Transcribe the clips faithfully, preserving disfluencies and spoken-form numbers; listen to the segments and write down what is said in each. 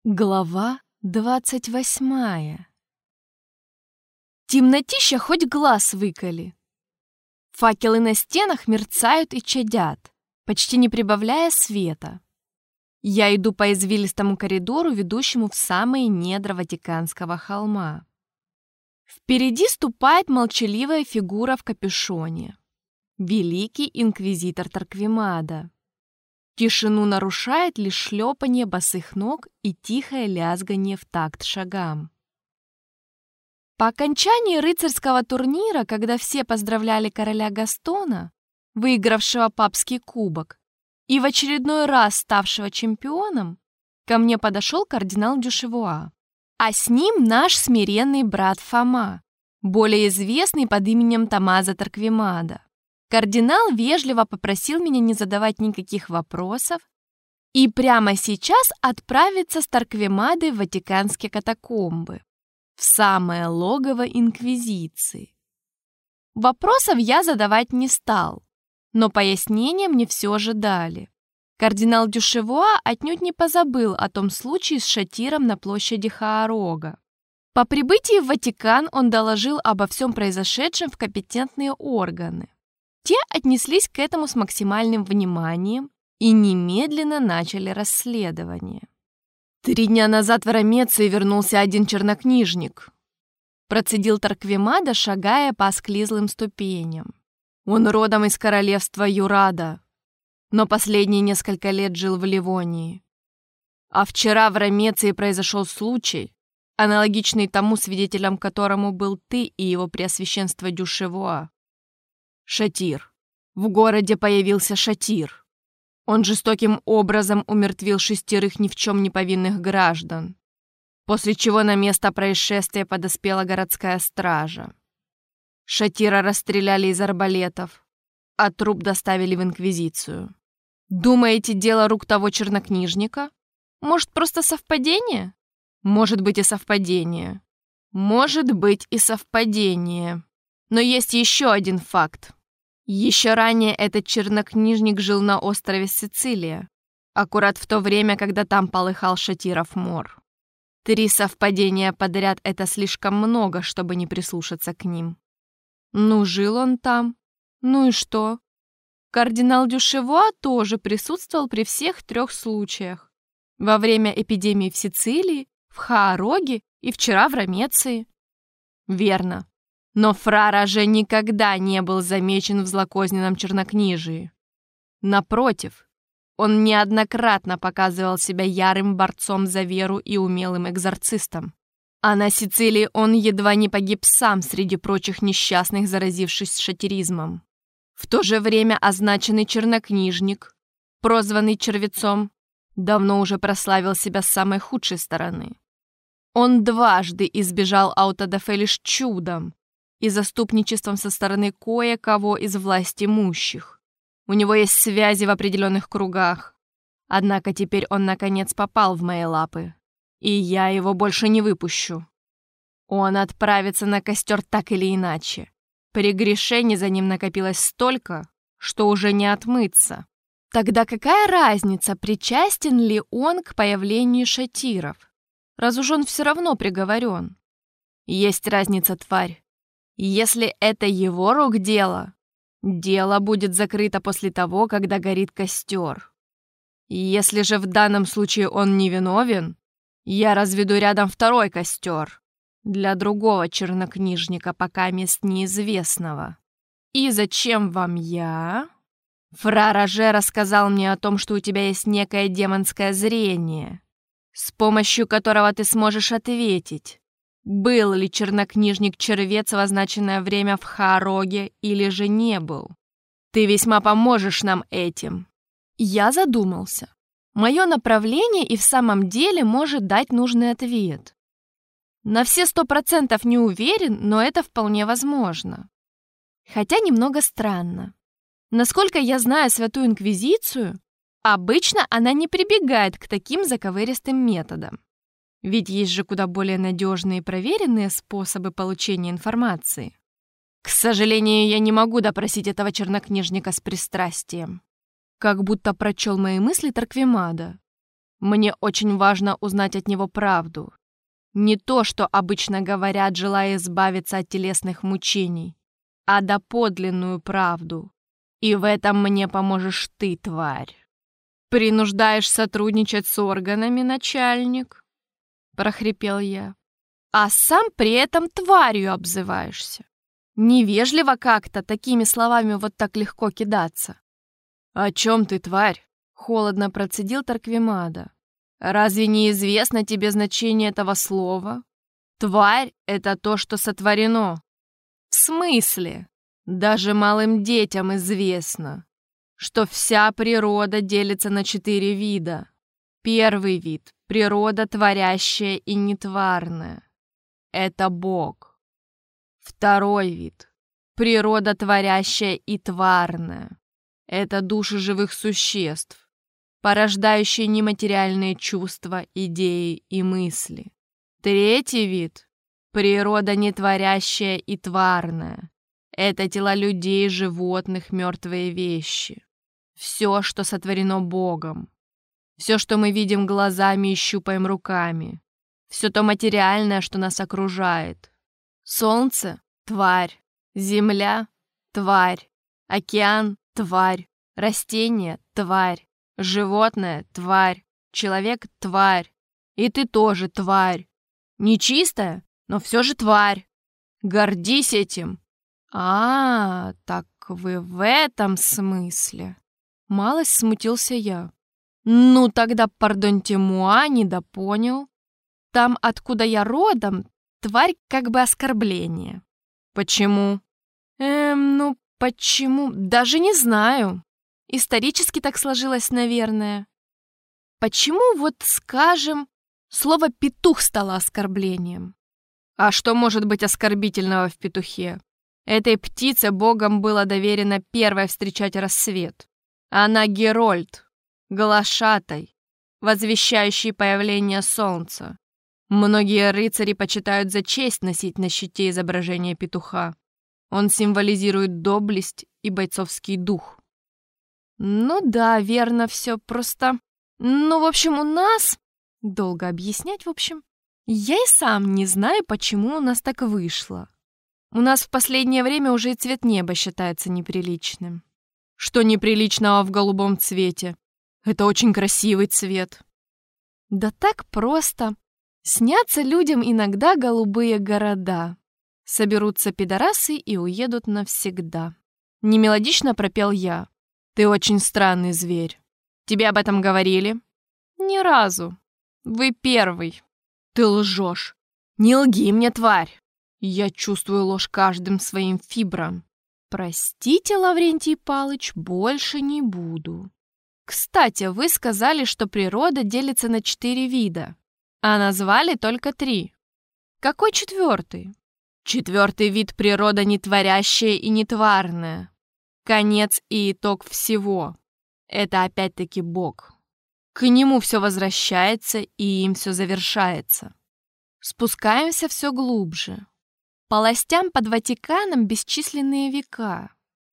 Глава двадцать восьмая. Темнотища хоть глаз выколи. Факелы на стенах мерцают и чадят, почти не прибавляя света. Я иду по извилистому коридору, ведущему в самые недра Ватиканского холма. Впереди ступает молчаливая фигура в капюшоне. Великий инквизитор Торквемада. Тишину нарушает лишь шлепанье босых ног и тихое лязганье в такт шагам. По окончании рыцарского турнира, когда все поздравляли короля Гастона, выигравшего папский кубок, и в очередной раз ставшего чемпионом, ко мне подошел кардинал Дюшевуа, а с ним наш смиренный брат Фома, более известный под именем Томмазо Торквемада. Кардинал вежливо попросил меня не задавать никаких вопросов и прямо сейчас отправиться с Торквемадой в Ватиканские катакомбы, в самое логово Инквизиции. Вопросов я задавать не стал, но пояснения мне все же дали. Кардинал Дюшевуа отнюдь не позабыл о том случае с шатиром на площади Хаарога. По прибытии в Ватикан он доложил обо всем произошедшем в компетентные органы. Те отнеслись к этому с максимальным вниманием и немедленно начали расследование. «Три дня назад в Ромеции вернулся один чернокнижник», процедил Торквемада, шагая по осклизлым ступеням. «Он родом из королевства Юрада, но последние несколько лет жил в Ливонии. А вчера в Ромеции произошел случай, аналогичный тому, свидетелем которому был ты и его преосвященство Дюшевуа. Шатир. В городе появился шатир. Он жестоким образом умертвил шестерых ни в чем не повинных граждан, после чего на место происшествия подоспела городская стража. Шатира расстреляли из арбалетов, а труп доставили в Инквизицию. Думаете, дело рук того чернокнижника? Может, просто совпадение? Может быть и совпадение. Может быть и совпадение. Но есть еще один факт. Еще ранее этот чернокнижник жил на острове Сицилия, аккурат в то время, когда там полыхал шатиров мор. Три совпадения подряд — это слишком много, чтобы не прислушаться к ним. Ну, жил он там. Ну и что? Кардинал Дюшевуа тоже присутствовал при всех трех случаях. Во время эпидемии в Сицилии, в Хаароге и вчера в Ромеции. Верно. Но фра Роже никогда не был замечен в злокозненном чернокнижии. Напротив, он неоднократно показывал себя ярым борцом за веру и умелым экзорцистом. А на Сицилии он едва не погиб сам среди прочих несчастных, заразившись шатиризмом. В то же время означенный чернокнижник, прозванный червецом, давно уже прославил себя с самой худшей стороны. Он дважды избежал аутодафе лишь чудом и заступничеством со стороны кое-кого из властимущих. У него есть связи в определенных кругах. Однако теперь он, наконец, попал в мои лапы, и я его больше не выпущу. Он отправится на костер так или иначе. Прегрешений за ним накопилось столько, что уже не отмыться. Тогда какая разница, причастен ли он к появлению шатиров, раз уж он все равно приговорен? Есть разница, тварь. Если это его рук дело, дело будет закрыто после того, когда горит костер. Если же в данном случае он невиновен, я разведу рядом второй костер для другого чернокнижника, пока мест неизвестного. И зачем вам я? Фра Роже рассказал мне о том, что у тебя есть некое демонское зрение, с помощью которого ты сможешь ответить, был ли чернокнижник-червец в означенное время в Хаароге или же не был. Ты весьма поможешь нам этим. Я задумался. Мое направление и в самом деле может дать нужный ответ. На все сто процентов не уверен, но это вполне возможно. Хотя немного странно. Насколько я знаю Святую Инквизицию, обычно она не прибегает к таким заковыристым методам. Ведь есть же куда более надежные и проверенные способы получения информации. К сожалению, я не могу допросить этого чернокнижника с пристрастием. Как будто прочел мои мысли Торквемада. Мне очень важно узнать от него правду. Не то, что обычно говорят, желая избавиться от телесных мучений, а доподлинную правду. И в этом мне поможешь ты, тварь. Принуждаешь сотрудничать с органами, начальник, прохрипел я. А сам при этом тварью обзываешься. Невежливо как-то такими словами вот так легко кидаться. О чем ты, тварь? Холодно процедил Тарквимада. Разве не известно тебе значение этого слова? Тварь — это то, что сотворено. В смысле? Даже малым детям известно, что вся природа делится на четыре вида. Первый вид — природа творящая и нетварная. Это Бог. Второй вид — природа творящая и тварная. Это души живых существ, порождающие нематериальные чувства, идеи и мысли. Третий вид — природа нетворящая и тварная. Это тела людей, животных, мертвые вещи. Все, что сотворено Богом. Все, что мы видим глазами и щупаем руками. Все то материальное, что нас окружает. Солнце — тварь. Земля — тварь. Океан — тварь. Растение — тварь. Животное — тварь. Человек — тварь. И ты тоже тварь. Нечистая, но все же тварь. Гордись этим. А, так вы в этом смысле. Малость смутился я. Ну, тогда, пардоньте муа, недопонял. Там, откуда я родом, тварь как бы оскорбление. Почему? Эм, ну, почему? Даже не знаю. Исторически так сложилось, наверное. Почему, вот, скажем, слово «петух» стало оскорблением? А что может быть оскорбительного в петухе? Этой птице Богом было доверено первой встречать рассвет. Она Герольд, глашатай, возвещающий появление солнца. Многие рыцари почитают за честь носить на щите изображение петуха. Он символизирует доблесть и бойцовский дух. Ну да, верно все, просто... Ну, в общем, у нас... Долго объяснять, в общем. Я и сам не знаю, почему у нас так вышло. У нас в последнее время уже и цвет неба считается неприличным. Что неприличного в голубом цвете? Это очень красивый цвет. Да так просто. Снятся людям иногда голубые города. Соберутся пидорасы и уедут навсегда. Немелодично пропел я. Ты очень странный зверь. Тебе об этом говорили? Ни разу. Вы первый. Ты лжешь. Не лги мне, тварь. Я чувствую ложь каждым своим фибром. Простите, Лаврентий Палыч, больше не буду. Кстати, вы сказали, что природа делится на четыре вида, а назвали только три. Какой четвертый? Четвертый вид — природа нетворящая и нетварная. Конец и итог всего. Это опять-таки Бог. К нему все возвращается, и им все завершается. Спускаемся все глубже. Полостям под Ватиканом бесчисленные века.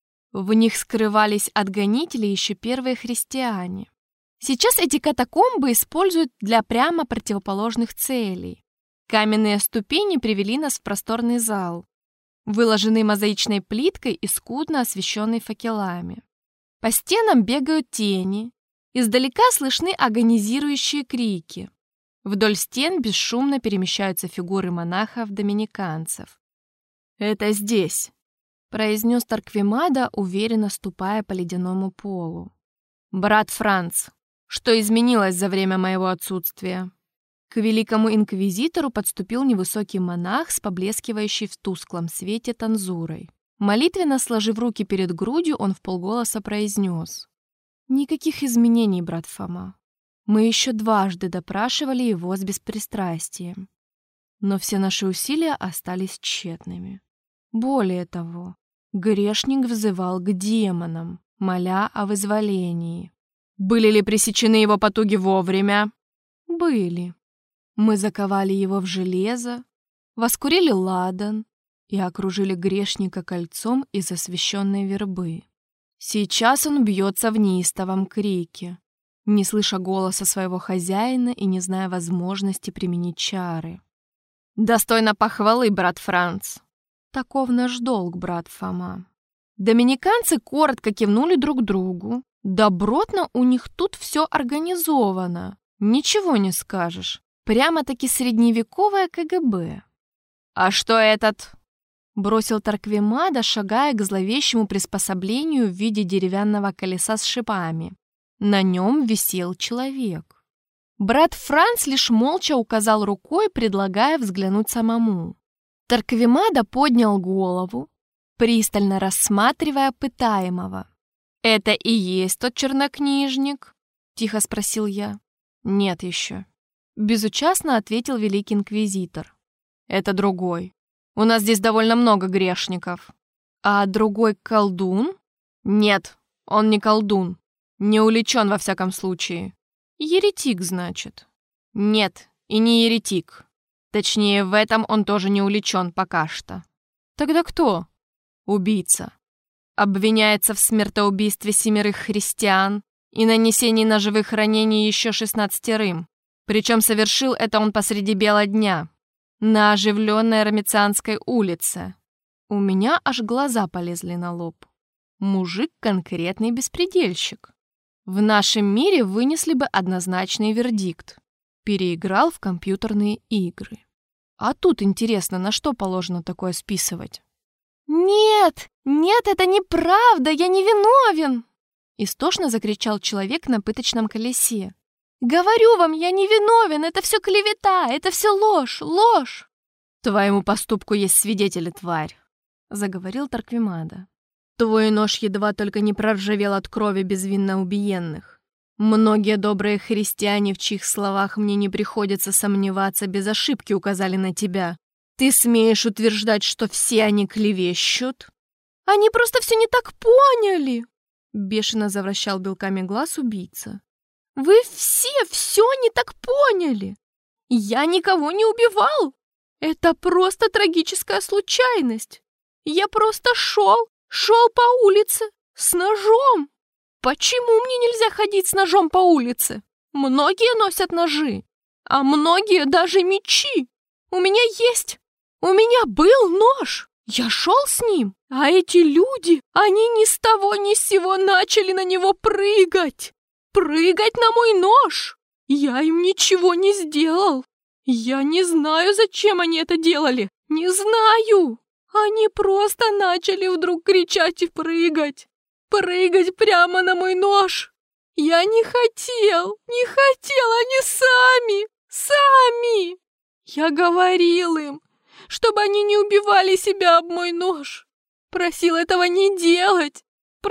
В них скрывались от гонителей еще первые христиане. Сейчас эти катакомбы используют для прямо противоположных целей. Каменные ступени привели нас в просторный зал, выложенный мозаичной плиткой и скудно освещенный факелами. По стенам бегают тени, издалека слышны агонизирующие крики. Вдоль стен бесшумно перемещаются фигуры монахов-доминиканцев. «Это здесь», — произнес Тарквимада, уверенно ступая по ледяному полу. «Брат Франц, что изменилось за время моего отсутствия?» К великому инквизитору подступил невысокий монах с поблескивающей в тусклом свете танзурой. Молитвенно сложив руки перед грудью, он вполголоса произнес: «Никаких изменений, брат Фома. Мы еще дважды допрашивали его с беспристрастием, но все наши усилия остались тщетными. Более того, грешник взывал к демонам, моля о вызволении. Были ли пресечены его потуги вовремя? Были. Мы заковали его в железо, воскурили ладан и окружили грешника кольцом из освященной вербы. Сейчас он бьется в неистовом крике. не слыша голоса своего хозяина и не зная возможности применить чары. «Достойно похвалы, брат Франц!» «Таков наш долг, брат Фома». Доминиканцы коротко кивнули друг другу. Добротно у них тут все организовано. Ничего не скажешь. Прямо-таки средневековое ка гэ бэ. «А что этот?» — бросил Торквемада, шагая к зловещему приспособлению в виде деревянного колеса с шипами. На нем висел человек. Брат Франц лишь молча указал рукой, предлагая взглянуть самому. Торквемада поднял голову, пристально рассматривая пытаемого. «Это и есть тот чернокнижник?» — тихо спросил я. «Нет еще», — безучастно ответил великий инквизитор. «Это другой. У нас здесь довольно много грешников». «А другой колдун?» «Нет, он не колдун. Не уличен во всяком случае». «Еретик, значит?» «Нет, и не еретик. Точнее, в этом он тоже не уличен пока что». «Тогда кто?» «Убийца. Обвиняется в смертоубийстве семерых христиан и нанесении ножевых ранений еще шестнадцатерым. Причем совершил это он посреди бела дня, на оживленной Ромецианской улице». У меня аж глаза полезли на лоб. Мужик конкретный беспредельщик. В нашем мире вынесли бы однозначный вердикт. Переиграл в компьютерные игры. А тут интересно, на что положено такое списывать? «Нет, нет, это неправда, я не виновен!» Истошно закричал человек на пыточном колесе. «Говорю вам, я не виновен, это все клевета, это все ложь, ложь!» «Твоему поступку есть свидетели, тварь!» Заговорил Торквемада. «Твой нож едва только не проржавел от крови безвинно убиенных. Многие добрые христиане, в чьих словах мне не приходится сомневаться, без ошибки указали на тебя. Ты смеешь утверждать, что все они клевещут?» «Они просто все не так поняли!» Бешено завращал белками глаз убийца. «Вы все все не так поняли! Я никого не убивал! Это просто трагическая случайность! Я просто шел, шел по улице с ножом! Почему мне нельзя ходить с ножом по улице? Многие носят ножи, а многие даже мечи! У меня есть! У меня был нож! Я шел с ним, а эти люди, они ни с того ни с сего начали на него прыгать! Прыгать на мой нож! Я им ничего не сделал! Я не знаю, зачем они это делали! Не знаю! Они просто начали вдруг кричать и прыгать! Прыгать прямо на мой нож! Я не хотел! Не хотел! Они сами! Сами! Я говорил им, чтобы они не убивали себя об мой нож! Просил этого не делать!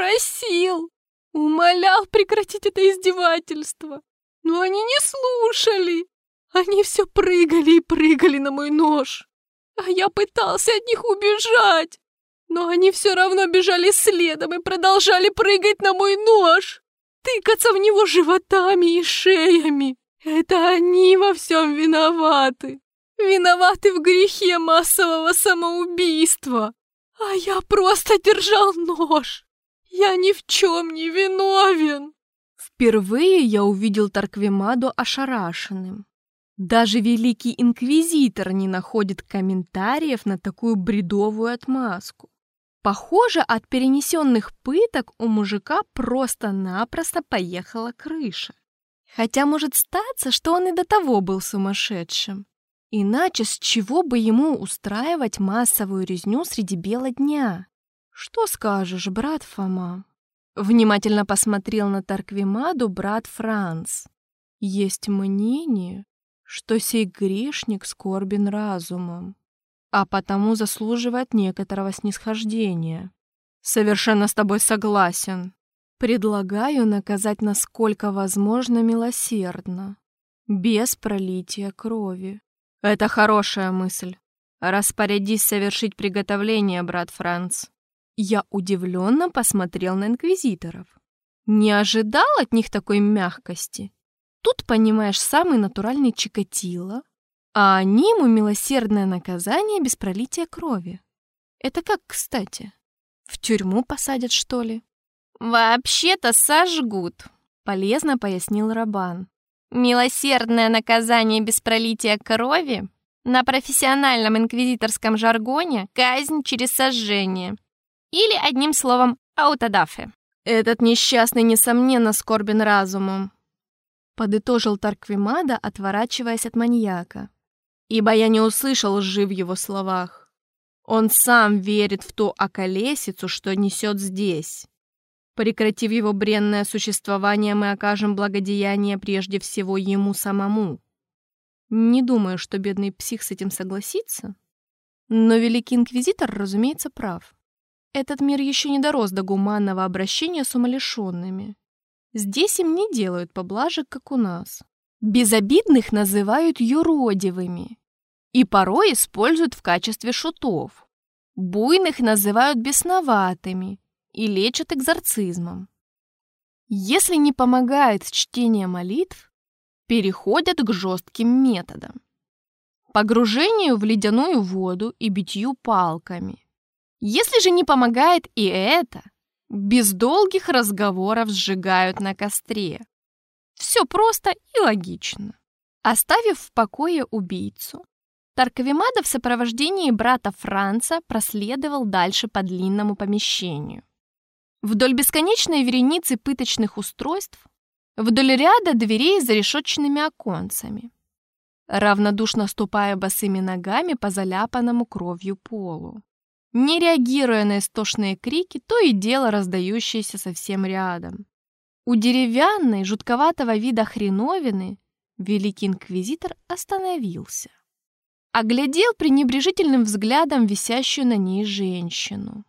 Просил! Умолял прекратить это издевательство! Но они не слушали! Они все прыгали и прыгали на мой нож! А я пытался от них убежать! Но они все равно бежали следом и продолжали прыгать на мой нож! Тыкаться в него животами и шеями! Это они во всем виноваты! Виноваты в грехе массового самоубийства! А я просто держал нож! Я ни в чем не виновен!» Впервые я увидел Торквемаду ошарашенным. Даже великий инквизитор не находит комментариев на такую бредовую отмазку. Похоже, от перенесенных пыток у мужика просто-напросто поехала крыша. Хотя может статься, что он и до того был сумасшедшим. Иначе с чего бы ему устраивать массовую резню среди бела дня? «Что скажешь, брат Фома?» Внимательно посмотрел на Торквемаду брат Франц. «Есть мнение, что сей грешник скорбен разумом, а потому заслуживает некоторого снисхождения». «Совершенно с тобой согласен. Предлагаю наказать насколько возможно милосердно, без пролития крови». «Это хорошая мысль. Распорядись совершить приготовление, брат Франц». Я удивленно посмотрел на инквизиторов. Не ожидал от них такой мягкости. Тут, понимаешь, самый натуральный Чикатило, а они ему милосердное наказание без пролития крови. Это как, кстати? В тюрьму посадят, что ли? «Вообще-то сожгут», Полезно пояснил Рабан. Милосердное наказание без пролития крови? На профессиональном инквизиторском жаргоне казнь через сожжение. Или, одним словом, аутодафе. Этот несчастный, несомненно, скорбен разумом, подытожил Тарквимада, отворачиваясь от маньяка. Ибо я не услышал лжи в его словах. Он сам верит в ту околесицу, что несет здесь. Прекратив его бренное существование, мы окажем благодеяние прежде всего ему самому. Не думаю, что бедный псих с этим согласится. Но великий инквизитор, разумеется, прав. Этот мир еще не дорос до гуманного обращения с умалишенными. Здесь им не делают поблажек, как у нас. Безобидных называют юродивыми и порой используют в качестве шутов. Буйных называют бесноватыми и лечат экзорцизмом. Если не помогает чтение молитв, переходят к жестким методам. Погружению в ледяную воду и битью палками. Если же не помогает и это, без долгих разговоров сжигают на костре. Все просто и логично. Оставив в покое убийцу, Тарквимада в сопровождении брата Франца проследовал дальше по длинному помещению. Вдоль бесконечной вереницы пыточных устройств, вдоль ряда дверей с зарешетченными оконцами, равнодушно ступая босыми ногами по заляпанному кровью полу, не реагируя на истошные крики, то и дело раздающиеся совсем рядом. У деревянной, жутковатого вида хреновины великий инквизитор остановился. Оглядел пренебрежительным взглядом висящую на ней женщину.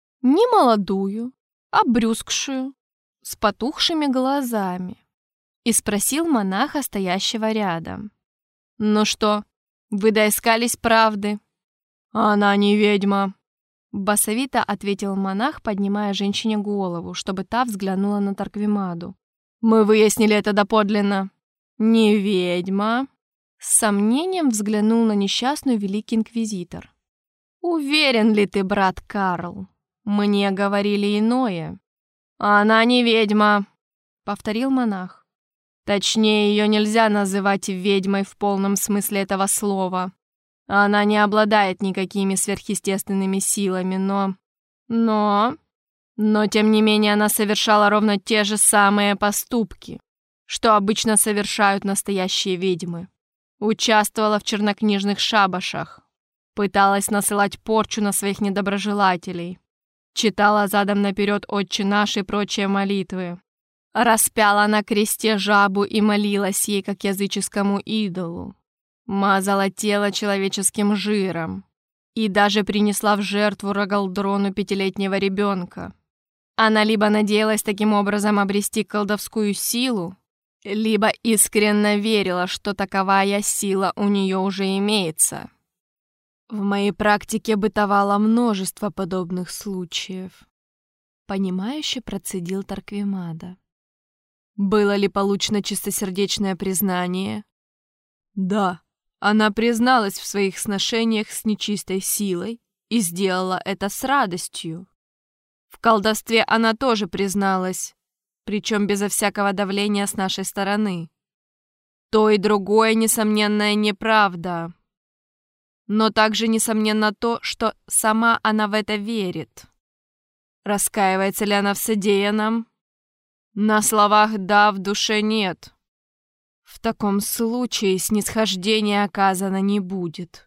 Немолодую, обрюзгшую, с потухшими глазами. И спросил монаха, стоящего рядом. «Ну что, вы доискались правды?» «Она не ведьма», — басовито ответил монах, поднимая женщине голову, чтобы та взглянула на Тарквимаду. «Мы выяснили это доподлинно. Не ведьма». С сомнением взглянул на несчастную великий инквизитор. «Уверен ли ты, брат Карл? Мне говорили иное». «Она не ведьма», — повторил монах. «Точнее, ее нельзя называть ведьмой в полном смысле этого слова. Она не обладает никакими сверхъестественными силами, но... Но... Но, тем не менее, она совершала ровно те же самые поступки, что обычно совершают настоящие ведьмы. Участвовала в чернокнижных шабашах, пыталась насылать порчу на своих недоброжелателей, читала задом наперед «Отче наш» и прочие молитвы, распяла на кресте жабу и молилась ей, как языческому идолу, мазала тело человеческим жиром и даже принесла в жертву Рогалдрону пятилетнего ребенка. Она либо надеялась таким образом обрести колдовскую силу, либо искренне верила, что таковая сила у нее уже имеется. В моей практике бытовало множество подобных случаев. Понимающе процедил Тарквимада. Было ли получено чистосердечное признание? Да, она призналась в своих сношениях с нечистой силой и сделала это с радостью. В колдовстве она тоже призналась, причем безо всякого давления с нашей стороны. То и другое, несомненная неправда. Но также несомненно то, что сама она в это верит. Раскаивается ли она в содеянном? На словах «да», в душе «нет». В таком случае снисхождения оказано не будет.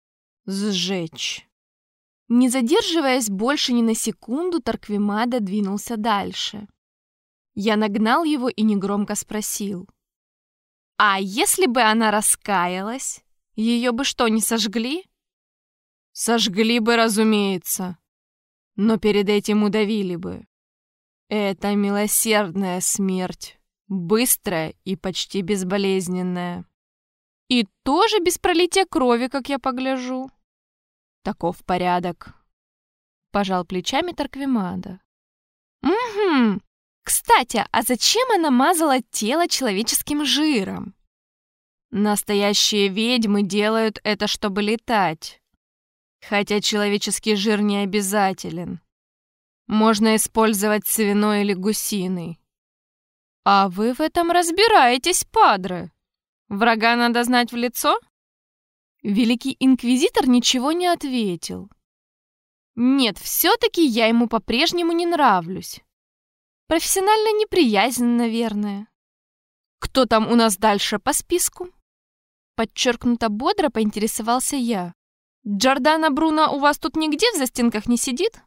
Сжечь. Не задерживаясь больше ни на секунду, Тарквимада двинулся дальше. Я нагнал его и негромко спросил. «А если бы она раскаялась, ее бы что, не сожгли?» «Сожгли бы, разумеется, но перед этим удавили бы. Это милосердная смерть, быстрая и почти безболезненная. И тоже без пролития крови, как я погляжу». «Таков порядок», — пожал плечами Тарквимада. «Угу. Кстати, а зачем она мазала тело человеческим жиром?» «Настоящие ведьмы делают это, чтобы летать. Хотя человеческий жир не обязателен. Можно использовать свиной или гусиный. «А вы в этом разбираетесь, падре? Врага надо знать в лицо?» Великий инквизитор ничего не ответил. Нет, все-таки я ему по-прежнему не нравлюсь. Профессиональная неприязнь, наверное. Кто там у нас дальше по списку? Подчеркнуто бодро поинтересовался я. Джордано Бруно у вас тут нигде в застенках не сидит?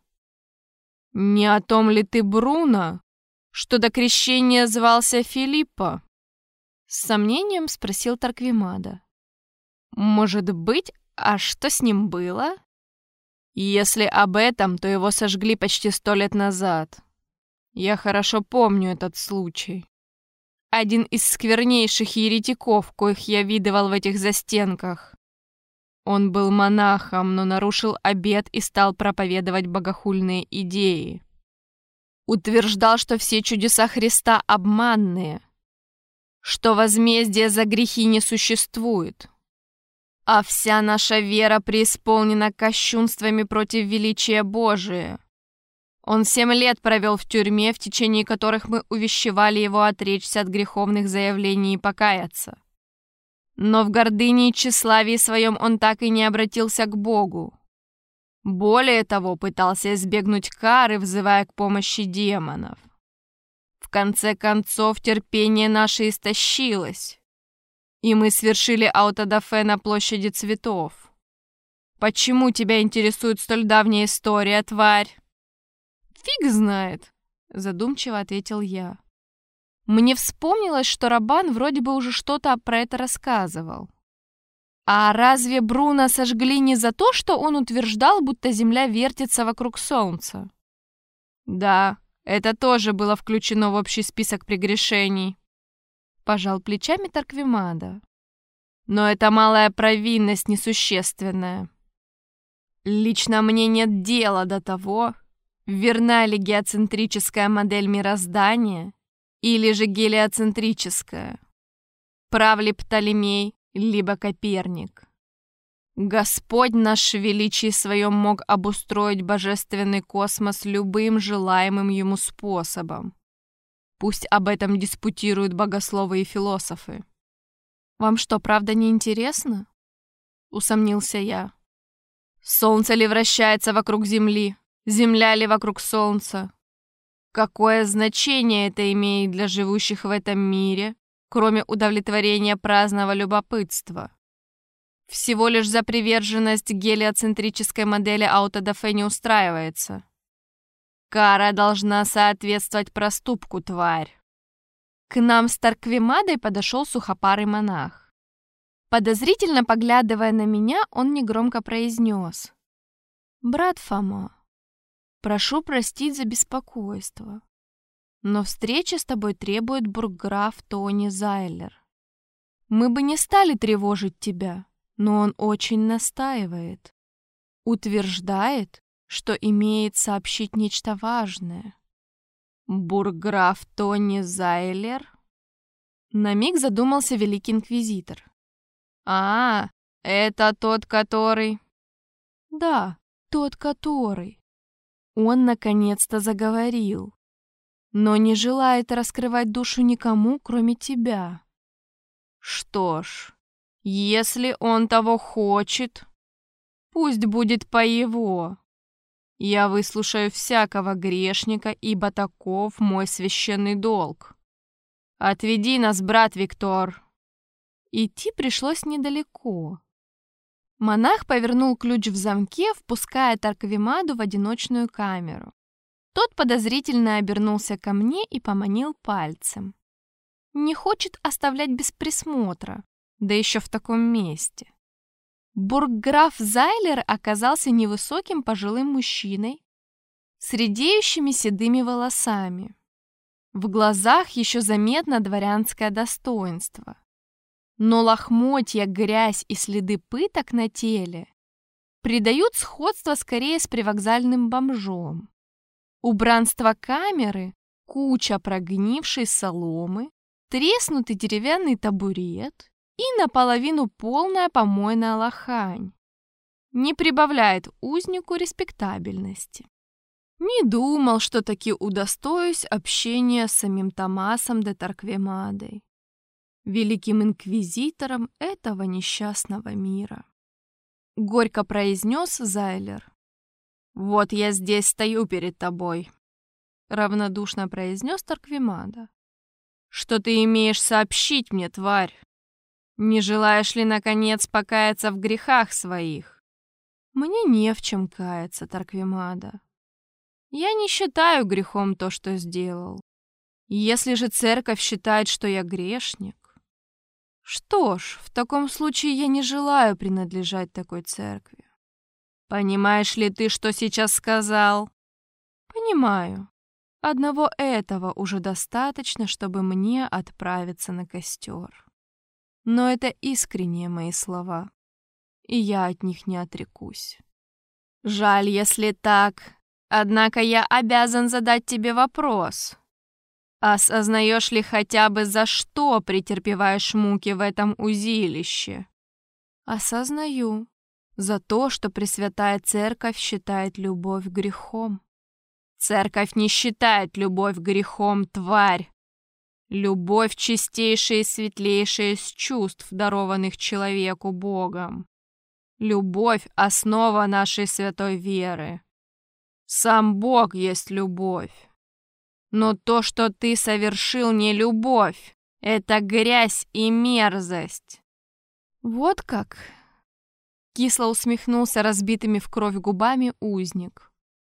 Не о том ли ты, Бруно, что до крещения звался Филиппо? С сомнением спросил Торквемада. Может быть, а что с ним было? Если об этом, то его сожгли почти сто лет назад. Я хорошо помню этот случай. Один из сквернейших еретиков, коих я видывал в этих застенках. Он был монахом, но нарушил обет и стал проповедовать богохульные идеи. Утверждал, что все чудеса Христа обманные, что возмездия за грехи не существует, а вся наша вера преисполнена кощунствами против величия Божия. Он семь лет провел в тюрьме, в течение которых мы увещевали его отречься от греховных заявлений и покаяться. Но в гордыне и тщеславии своем он так и не обратился к Богу. Более того, пытался избегнуть кары, взывая к помощи демонов. В конце концов, терпение наше истощилось, и мы свершили аутодафе на площади цветов. Почему тебя интересует столь давняя история, тварь? Фиг знает, задумчиво ответил я. Мне вспомнилось, что Рабан вроде бы уже что-то про это рассказывал. А разве Бруно сожгли не за то, что он утверждал, будто Земля вертится вокруг Солнца? Да, это тоже было включено в общий список прегрешений. Пожал плечами Торквемада. Но это малая провинность, несущественная. Лично мне нет дела до того, верна ли геоцентрическая модель мироздания или же гелиоцентрическая. Прав ли Птолемей, либо Коперник. Господь наш в величии своем мог обустроить божественный космос любым желаемым ему способом. Пусть об этом диспутируют богословы и философы. «Вам что, правда не интересно?» — усомнился я. «Солнце ли вращается вокруг Земли? Земля ли вокруг Солнца? Какое значение это имеет для живущих в этом мире, кроме удовлетворения праздного любопытства? Всего лишь за приверженность гелиоцентрической модели аутодафе не устраивается. Кара должна соответствовать проступку, тварь». К нам с Торквемадой подошел сухопарый монах. Подозрительно поглядывая на меня, он негромко произнес: «Брат Фома, прошу простить за беспокойство, но встреча с тобой требует бургграф Тони Зайлер. Мы бы не стали тревожить тебя, но он очень настаивает. Утверждает, что имеет сообщить нечто важное». «Бургграф Тони Зайлер?» На миг задумался великий инквизитор. «А, это тот, который...» «Да, тот, который...» Он наконец-то заговорил, но не желает раскрывать душу никому, кроме тебя. «Что ж, если он того хочет, пусть будет по его. Я выслушаю всякого грешника, ибо таков мой священный долг. Отведи нас, брат Виктор». Идти пришлось недалеко. Монах повернул ключ в замке, впуская Торквемаду в одиночную камеру. Тот подозрительно обернулся ко мне и поманил пальцем. Не хочет оставлять без присмотра, да еще в таком месте. Бургграф Зайлер оказался невысоким пожилым мужчиной с редеющими седыми волосами. В глазах еще заметно дворянское достоинство. Но лохмотья, грязь и следы пыток на теле придают сходство скорее с привокзальным бомжом. Убранство камеры, куча прогнившей соломы, треснутый деревянный табурет и наполовину полная помойная лохань не прибавляет узнику респектабельности. Не думал, что таки удостоюсь общения с самим Томасом де Торквемадой, великим инквизитором этого несчастного мира. Горько произнес Зайлер. «Вот я здесь стою перед тобой», — равнодушно произнес Торквемада. «Что ты имеешь сообщить мне, тварь? Не желаешь ли, наконец, покаяться в грехах своих?» «Мне не в чем каяться, Торквемада. Я не считаю грехом то, что сделал. Если же церковь считает, что я грешник, что ж, в таком случае я не желаю принадлежать такой церкви. Понимаешь ли ты, что сейчас сказал?» «Понимаю. Одного этого уже достаточно, чтобы мне отправиться на костер. Но это искренние мои слова, и я от них не отрекусь. Жаль, если так, однако я обязан задать тебе вопрос. Осознаешь ли хотя бы, за что претерпеваешь муки в этом узилище?» «Осознаю. За то, что Пресвятая Церковь считает любовь грехом». «Церковь не считает любовь грехом, тварь. Любовь чистейшая и светлейшая из чувств, дарованных человеку Богом. Любовь — основа нашей святой веры. Сам Бог есть любовь. Но то, что ты совершил, не любовь. Это грязь и мерзость». «Вот как?» — кисло усмехнулся разбитыми в кровь губами узник.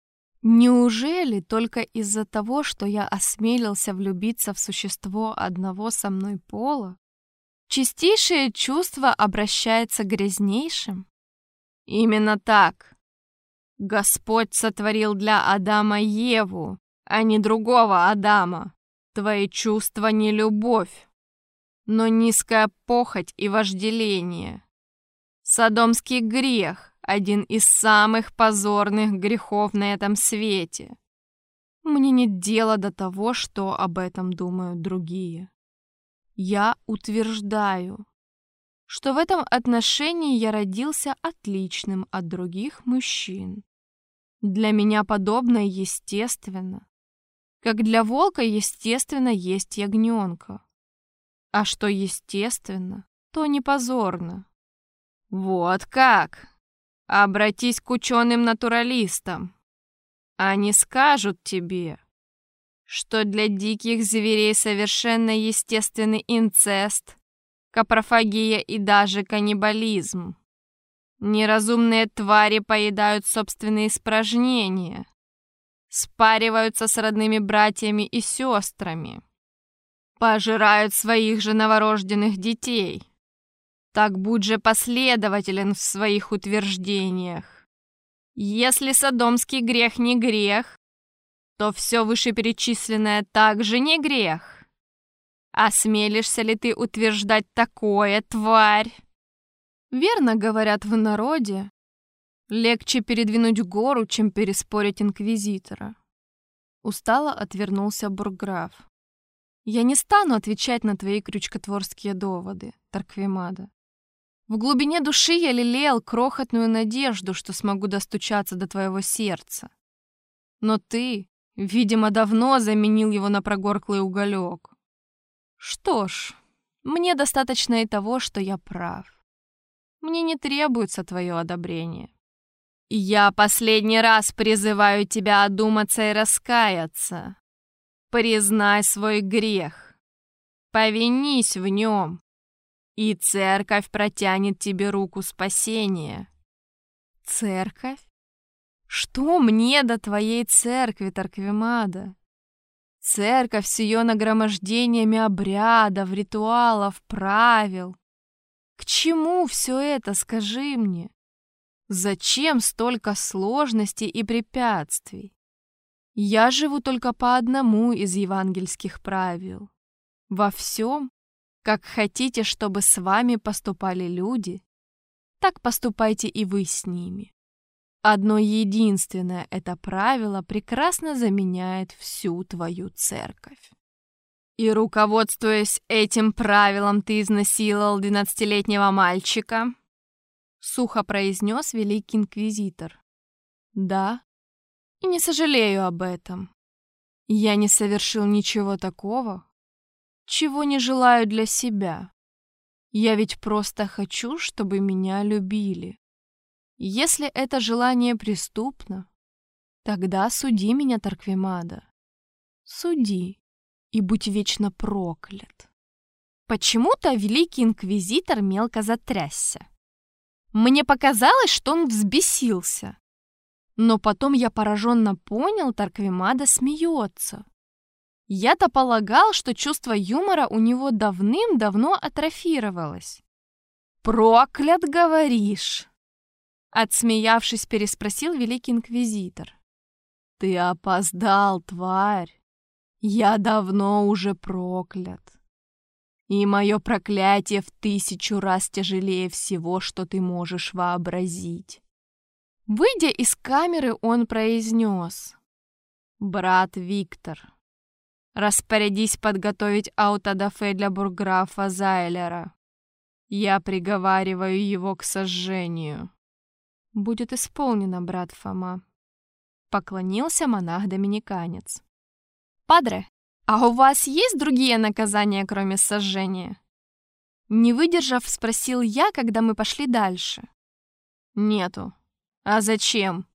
«Неужели только из-за того, что я осмелился влюбиться в существо одного со мной пола, чистейшее чувство обращается грязнейшим?» «Именно так. Господь сотворил для Адама Еву, а не другого Адама. Твои чувства не любовь, но низкая похоть и вожделение. Содомский грех — один из самых позорных грехов на этом свете. Мне нет дела до того, что об этом думают другие. Я утверждаю, что в этом отношении я родился отличным от других мужчин. Для меня подобное естественно, как для волка естественно есть ягненка. А что естественно, то не позорно». «Вот как? Обратись к ученым-натуралистам. Они скажут тебе, что для диких зверей совершенно естественный инцест, капрофагия и даже каннибализм. Неразумные твари поедают собственные испражнения, спариваются с родными братьями и сестрами, пожирают своих же новорожденных детей. Так будь же последователен в своих утверждениях. Если содомский грех не грех, то все вышеперечисленное также не грех. Осмелишься ли ты утверждать такое, тварь?» «Верно говорят в народе. Легче передвинуть гору, чем переспорить инквизитора». Устало отвернулся бургграф. «Я не стану отвечать на твои крючкотворские доводы, Торквемада. В глубине души я лелеял крохотную надежду, что смогу достучаться до твоего сердца. Но ты, видимо, давно заменил его на прогорклый уголек. Что ж, мне достаточно и того, что я прав. Мне не требуется твое одобрение. Я последний раз призываю тебя одуматься и раскаяться. Признай свой грех. Повинись в нем. И церковь протянет тебе руку спасения». «Церковь? Что мне до твоей церкви, Торквемада? Церковь с ее нагромождениями обрядов, ритуалов, правил. К чему все это, скажи мне? Зачем столько сложностей и препятствий? Я живу только по одному из евангельских правил. Во всем, как хотите, чтобы с вами поступали люди, так поступайте и вы с ними. Одно единственное это правило прекрасно заменяет всю твою церковь. И, руководствуясь этим правилом, ты изнасиловал двенадцатилетнего мальчика?» Сухо произнес великий инквизитор. «Да, И не сожалею об этом. Я не совершил ничего такого, чего не желаю для себя. Я ведь просто хочу, чтобы меня любили. Если это желание преступно, тогда суди меня, Торквемада. Суди и будь вечно проклят. Почему-то великий инквизитор мелко затрясся. Мне показалось, что он взбесился. Но потом я пораженно понял, Торквемада смеется. Я-то полагал, что чувство юмора у него давным-давно атрофировалось. «Проклят, говоришь?» Отсмеявшись, переспросил великий инквизитор. «Ты опоздал, тварь. Я давно уже проклят. И мое проклятие в тысячу раз тяжелее всего, что ты можешь вообразить». Выйдя из камеры, он произнес: «Брат Виктор, распорядись подготовить аутодафе для бургграфа Зайлера. Я приговариваю его к сожжению». «Будет исполнено, брат Фома», — поклонился монах-доминиканец. «Падре, а у вас есть другие наказания, кроме сожжения?» Не выдержав, спросил я, когда мы пошли дальше. «Нету. А зачем?»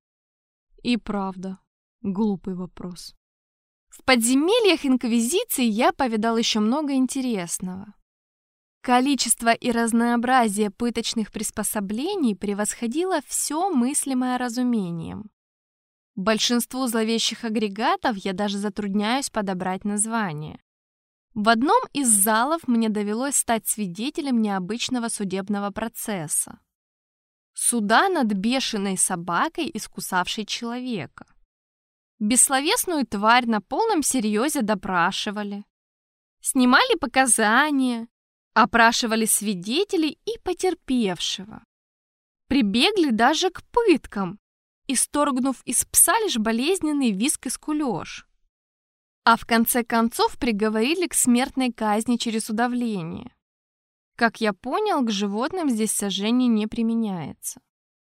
И правда, глупый вопрос. В подземельях Инквизиции я повидал еще много интересного. Количество и разнообразие пыточных приспособлений превосходило все мыслимое разумением. Большинству зловещих агрегатов я даже затрудняюсь подобрать название. В одном из залов мне довелось стать свидетелем необычного судебного процесса. Суда над бешеной собакой, искусавшей человека. Бессловесную тварь на полном серьезе допрашивали. Снимали показания, опрашивали свидетелей и потерпевшего. Прибегли даже к пыткам, исторгнув из пса лишь болезненный визг и скулёж. А в конце концов приговорили к смертной казни через удавление. Как я понял, к животным здесь сожжение не применяется.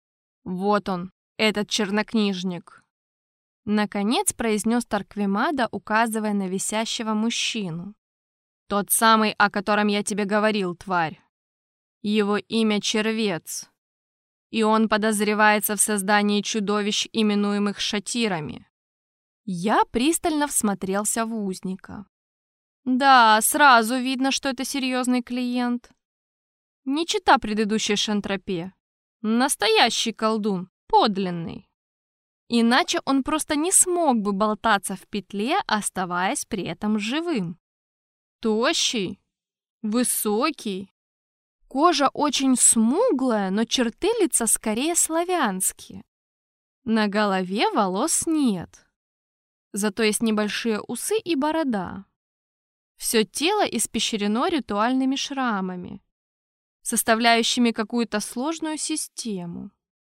Вот он, этот чернокнижник. Наконец произнес Торквемада, указывая на висящего мужчину. Тот самый, о котором я тебе говорил, тварь. Его имя Червец. И он подозревается в создании чудовищ, именуемых шатирами. Я пристально всмотрелся в узника. Да, сразу видно, что это серьезный клиент. Не чита предыдущей шантропе. Настоящий колдун, подлинный. Иначе он просто не смог бы болтаться в петле, оставаясь при этом живым. Тощий, высокий. Кожа очень смуглая, но черты лица скорее славянские. На голове волос нет. Зато есть небольшие усы и борода. Все тело испещрено ритуальными шрамами, составляющими какую-то сложную систему.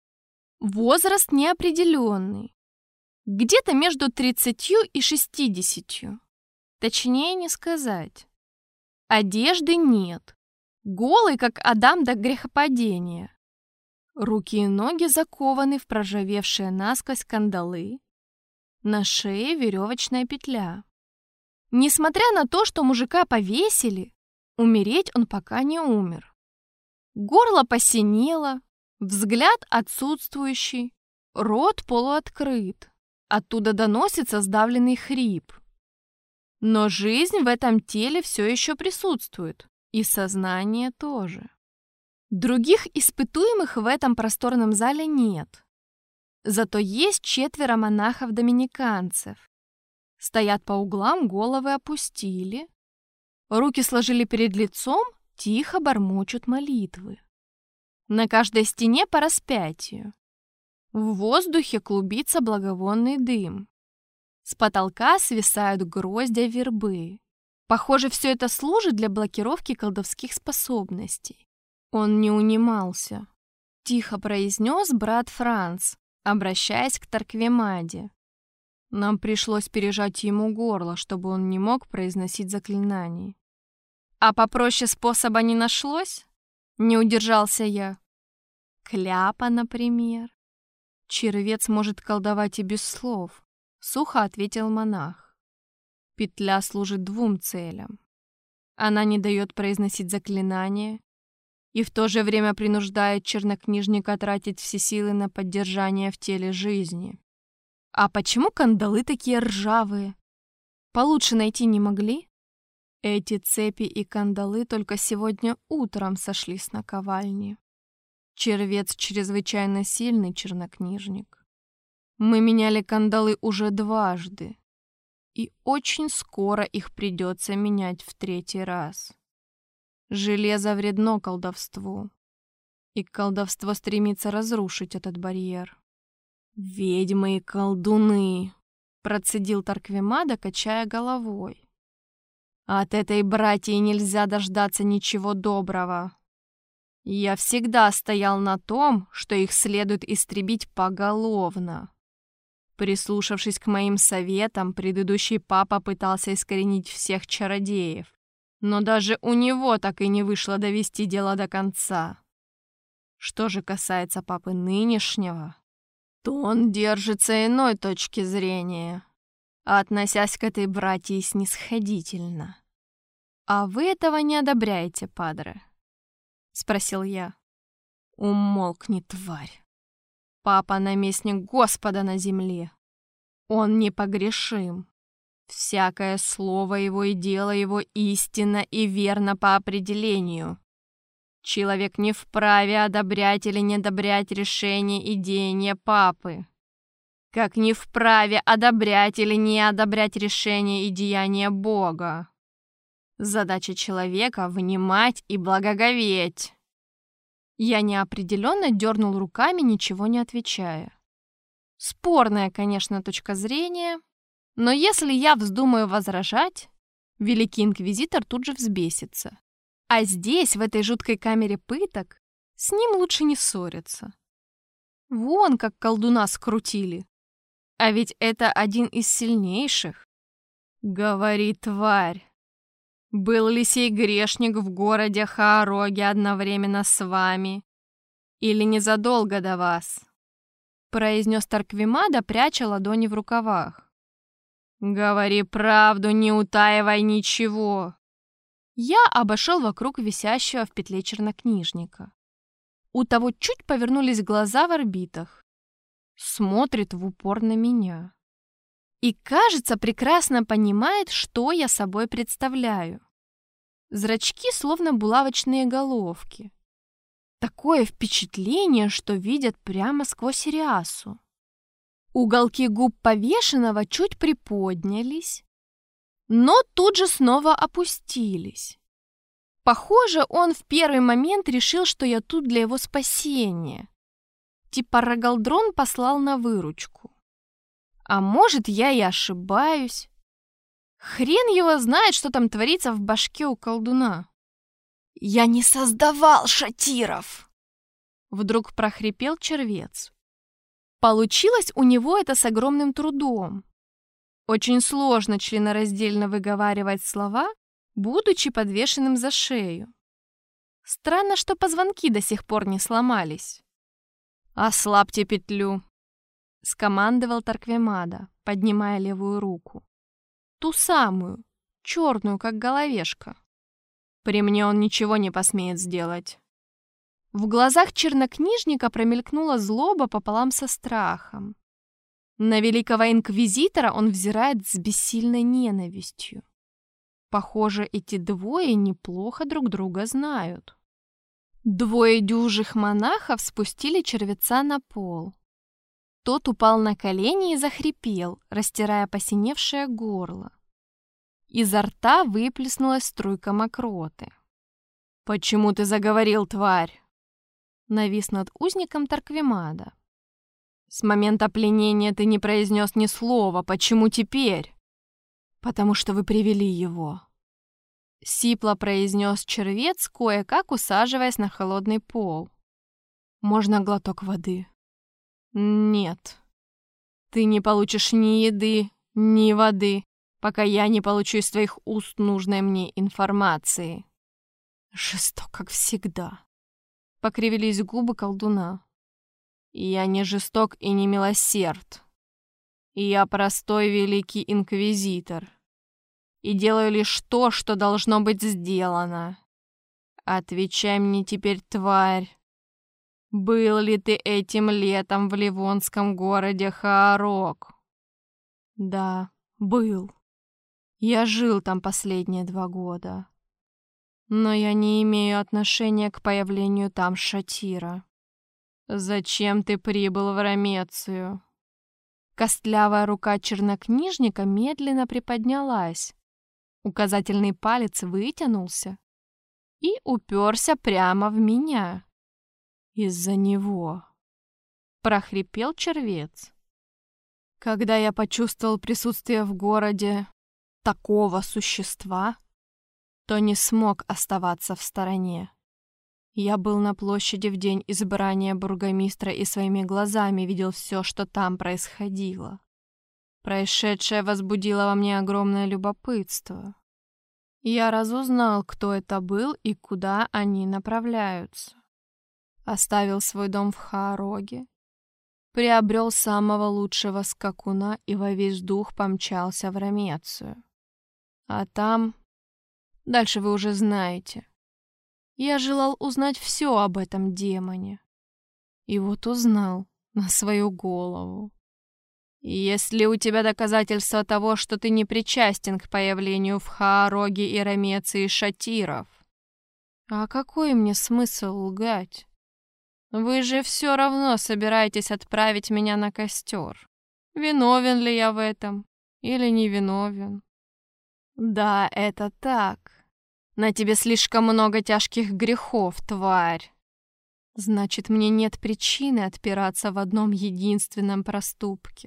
Возраст неопределенный. Где-то между тридцатью и шестидесятью. Точнее не сказать. Одежды нет. Голый, как Адам до грехопадения. Руки и ноги закованы в проржавевшие насквозь кандалы. На шее веревочная петля. Несмотря на то, что мужика повесили, умереть он пока не умер. Горло посинело, взгляд отсутствующий, рот полуоткрыт. Оттуда доносится сдавленный хрип. Но жизнь в этом теле все еще присутствует, и сознание тоже. Других испытуемых в этом просторном зале нет. Зато есть четверо монахов-доминиканцев. Стоят по углам, головы опустили. Руки сложили перед лицом, тихо бормочут молитвы. На каждой стене по распятию. В воздухе клубится благовонный дым. С потолка свисают гроздья вербы. Похоже, все это служит для блокировки колдовских способностей. Он не унимался. Тихо произнес брат Франц, обращаясь к Торквемаде. Нам пришлось пережать ему горло, чтобы он не мог произносить заклинаний. А попроще способа не нашлось? Не удержался я. Кляпа, например. Червец может колдовать и без слов. сухо ответил монах. Петля служит двум целям. Она не дает произносить заклинания и в то же время принуждает чернокнижника тратить все силы на поддержание в теле жизни. А почему кандалы такие ржавые? Получше найти не могли? Эти цепи и кандалы только сегодня утром сошли с наковальни. Червец чрезвычайно сильный чернокнижник. Мы меняли кандалы уже дважды, и очень скоро их придется менять в третий раз. Железо вредно колдовству, и колдовство стремится разрушить этот барьер. «Ведьмы и колдуны!» — процедил Тарквимада, качая головой. «От этой братьи нельзя дождаться ничего доброго. Я всегда стоял на том, что их следует истребить поголовно. Прислушавшись к моим советам, предыдущий папа пытался искоренить всех чародеев, но даже у него так и не вышло довести дело до конца. Что же касается папы нынешнего, то он держится иной точки зрения, относясь к этой братье снисходительно. «А вы этого не одобряете, падре?» — спросил я. «Умолкни, тварь! Папа — наместник Господа на земле. Он непогрешим. Всякое слово его и дело его истинно и верно по определению. Человек не вправе одобрять или не одобрять решения и деяния папы, как не вправе одобрять или не одобрять решения и деяния Бога. Задача человека — внимать и благоговеть». Я неопределенно дернул руками, ничего не отвечая. Спорная, конечно, точка зрения, но если я вздумаю возражать, великий инквизитор тут же взбесится. А здесь, в этой жуткой камере пыток, с ним лучше не ссориться. Вон как колдуна скрутили. А ведь это один из сильнейших. «Говори, тварь, был ли сей грешник в городе Хаароге одновременно с вами или незадолго до вас?» произнес Тарквимада, пряча ладони в рукавах. «Говори правду, не утаивай ничего». Я обошел вокруг висящего в петле чернокнижника. У того чуть повернулись глаза в орбитах. Смотрит в упор на меня. И, кажется, прекрасно понимает, что я собой представляю. Зрачки словно булавочные головки. Такое впечатление, что видят прямо сквозь рясу. Уголки губ повешенного чуть приподнялись, но тут же снова опустились. Похоже, он в первый момент решил, что я тут для его спасения. Типа Рогалдрон послал на выручку. А может, я и ошибаюсь. Хрен его знает, что там творится в башке у колдуна. «Я не создавал шатиров!» Вдруг прохрипел червец. Получилось у него это с огромным трудом. Очень сложно членораздельно выговаривать слова, будучи подвешенным за шею. Странно, что позвонки до сих пор не сломались. «Ослабьте петлю!» — скомандовал Тарквимада, поднимая левую руку. Ту самую, черную, как головешка. При мне он ничего не посмеет сделать. В глазах чернокнижника промелькнула злоба пополам со страхом. На великого инквизитора он взирает с бессильной ненавистью. Похоже, эти двое неплохо друг друга знают. Двое дюжих монахов спустили червеца на пол. Тот упал на колени и захрипел, растирая посиневшее горло. Изо рта выплеснулась струйка мокроты. «Почему ты заговорил, тварь?» Навис над узником Тарквимада. «С момента пленения ты не произнес ни слова. Почему теперь?» «Потому что вы привели его», — сипло произнес червец, кое-как усаживаясь на холодный пол. «Можно глоток воды?» «Нет. Ты не получишь ни еды, ни воды, пока я не получу из твоих уст нужной мне информации». «Жесток, как всегда», — покривились губы колдуна. «Я не жесток и не милосерд. Я простой великий инквизитор и делаю лишь то, что должно быть сделано. Отвечай мне теперь, тварь. Был ли ты этим летом в ливонском городе Хаарок? Да, был. Я жил там последние два года. Но я не имею отношения к появлению там Шатира. Зачем ты прибыл в Рамецию? Костлявая рука чернокнижника медленно приподнялась. Указательный палец вытянулся и уперся прямо в меня. Из-за него. Прохрипел червец. Когда я почувствовал присутствие в городе такого существа, то не смог оставаться в стороне. Я был на площади в день избрания бургомистра и своими глазами видел все, что там происходило. Происшедшее возбудило во мне огромное любопытство. Я разузнал, кто это был и куда они направляются. Оставил свой дом в Хаароге, приобрел самого лучшего скакуна и во весь дух помчался в Рамецию. А там... Дальше вы уже знаете. Я желал узнать все об этом демоне. И вот узнал на свою голову. Есть ли у тебя доказательства того, что ты не причастен к появлению в Хаароге и Рамеции шатиров? А какой мне смысл лгать? Вы же все равно собираетесь отправить меня на костер. Виновен ли я в этом или не виновен? Да, это так. На тебе слишком много тяжких грехов, тварь. Значит, мне нет причины отпираться в одном единственном проступке.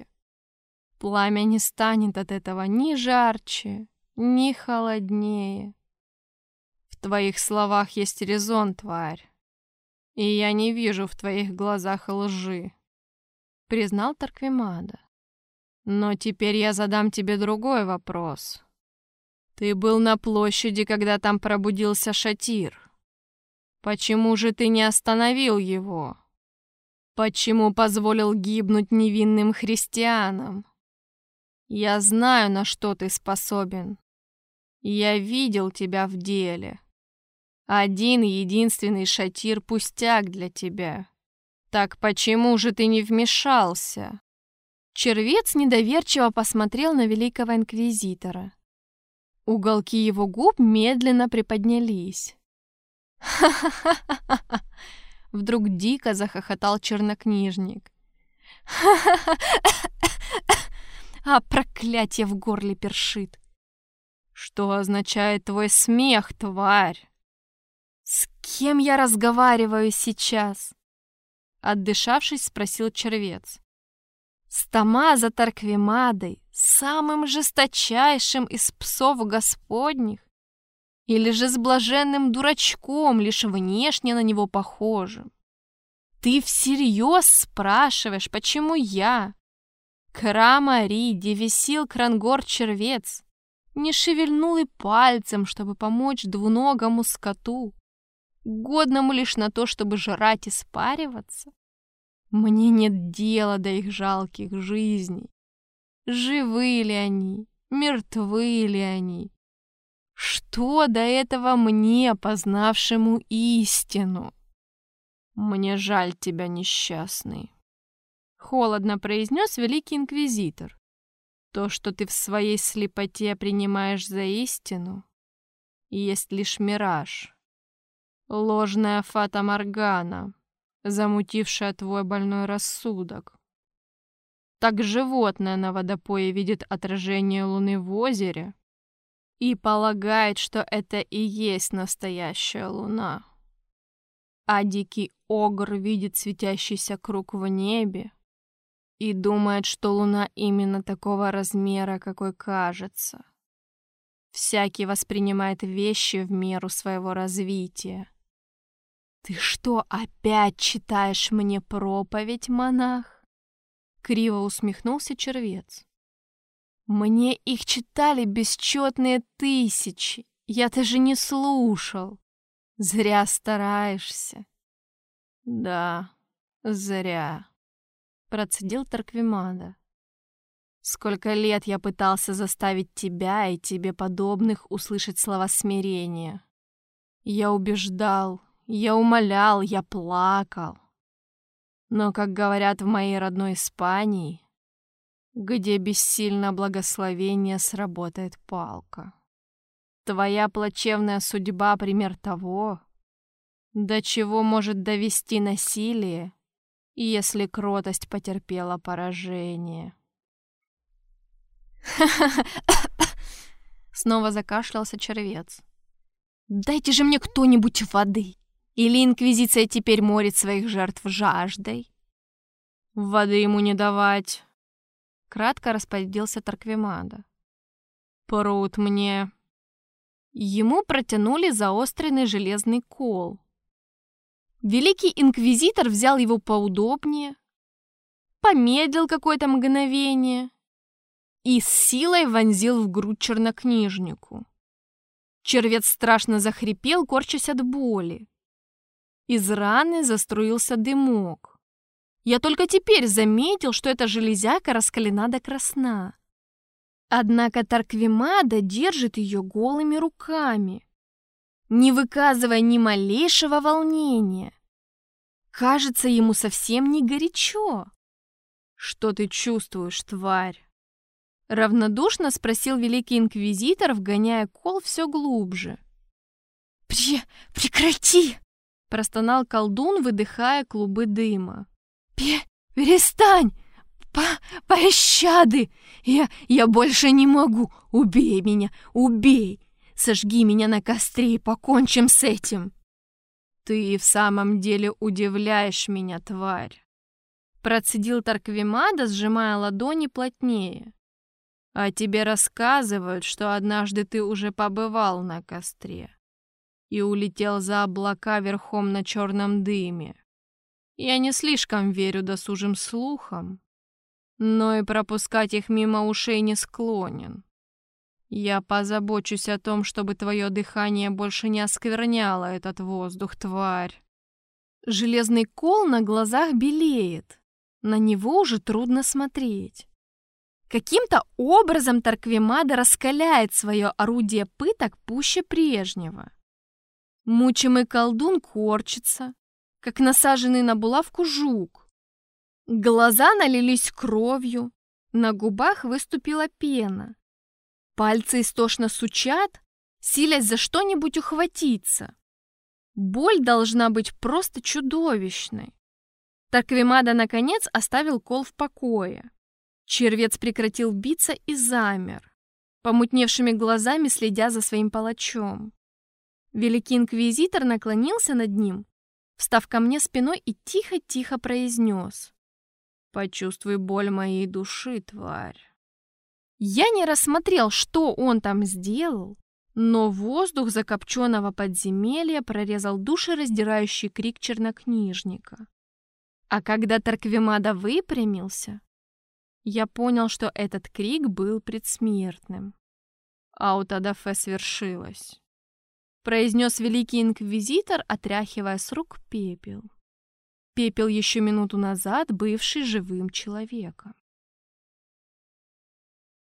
Пламя не станет от этого ни жарче, ни холоднее. В твоих словах есть резон, тварь. И я не вижу в твоих глазах лжи, признал Тарквимада. Но теперь я задам тебе другой вопрос. Ты был на площади, когда там пробудился Шатир. Почему же ты не остановил его? Почему позволил гибнуть невинным христианам? Я знаю, на что ты способен. Я видел тебя в деле. Один единственный Шатир пустяк для тебя. Так почему же ты не вмешался? Червец недоверчиво посмотрел на великого инквизитора. Уголки его губ медленно приподнялись. «Ха-ха-ха-ха-ха!» Вдруг дико захохотал чернокнижник. А проклятие в горле першит. Что означает твой смех, тварь? С кем я разговариваю сейчас? Отдышавшись, спросил червец. С Томазо Тарквимадой, самым жесточайшим из псов Господних? Или же с блаженным дурачком, лишь внешне на него похожим? Ты всерьез спрашиваешь, почему я, Кра-Мари, девесил Крангор-червец, не шевельнул и пальцем, чтобы помочь двуногому скоту, годному лишь на то, чтобы жрать и спариваться? Мне нет дела до их жалких жизней. Живы ли они, мертвы ли они? Что до этого мне, познавшему истину? Мне жаль тебя, несчастный. Холодно произнес великий инквизитор. То, что ты в своей слепоте принимаешь за истину, есть лишь мираж. Ложная фата-моргана, замутившая твой больной рассудок. Так животное на водопое видит отражение луны в озере и полагает, что это и есть настоящая луна. А дикий огр видит светящийся круг в небе и думает, что луна именно такого размера, какой кажется. Всякий воспринимает вещи в меру своего развития. Ты что, опять читаешь мне проповедь, монах? Криво усмехнулся червец. Мне их читали бесчетные тысячи. Я даже не слушал. Зря стараешься. Да, зря, процедил Тарквимада. Сколько лет я пытался заставить тебя и тебе подобных услышать слова смирения. Я убеждал, я умолял, я плакал. Но, как говорят в моей родной Испании, где бессильно благословение, сработает палка. Твоя плачевная судьба — пример того, до чего может довести насилие, если кротость потерпела поражение. Снова закашлялся червец. «Дайте же мне кто-нибудь воды! Или инквизиция теперь морит своих жертв жаждой?» «Воды ему не давать!» — кратко распорядился Торквемада. «Пруд мне!» Ему протянули заостренный железный кол. Великий инквизитор взял его поудобнее, помедлил какое-то мгновение и с силой вонзил в грудь чернокнижнику. Червец страшно захрипел, корчась от боли. Из раны заструился дымок. Я только теперь заметил, что эта железяка раскалена до красна. Однако Торквемада держит ее голыми руками, не выказывая ни малейшего волнения. Кажется, ему совсем не горячо. «Что ты чувствуешь, тварь?» Равнодушно спросил великий инквизитор, вгоняя кол все глубже. «Пре... прекрати!» — простонал колдун, выдыхая клубы дыма. «Пе... перестань! По... пощады! Я... я больше не могу! Убей меня! Убей! Сожги меня на костре и покончим с этим!» «Ты в самом деле удивляешь меня, тварь!» Процедил Торквемада, сжимая ладони плотнее. «А тебе рассказывают, что однажды ты уже побывал на костре и улетел за облака верхом на черном дыме. Я не слишком верю досужим слухам, но и пропускать их мимо ушей не склонен. Я позабочусь о том, чтобы твое дыхание больше не оскверняло этот воздух, тварь». Железный кол на глазах белеет, на него уже трудно смотреть. Каким-то образом Торквемада раскаляет свое орудие пыток пуще прежнего. Мучимый колдун корчится, как насаженный на булавку жук. Глаза налились кровью, на губах выступила пена. Пальцы истошно сучат, силясь за что-нибудь ухватиться. Боль должна быть просто чудовищной. Торквемада, наконец, оставил кол в покое. Червец прекратил биться и замер, помутневшими глазами следя за своим палачом. Великий инквизитор наклонился над ним, встав ко мне спиной, и тихо-тихо произнес: «Почувствуй боль моей души, тварь». Я не рассмотрел, что он там сделал, но воздух закопченного подземелья прорезал душераздирающий крик чернокнижника. А когда Торквемада выпрямился, я понял, что этот крик был предсмертным. «Ауто да фе свершилось», — произнес великий инквизитор, отряхивая с рук пепел. Пепел, еще минуту назад бывший живым человеком.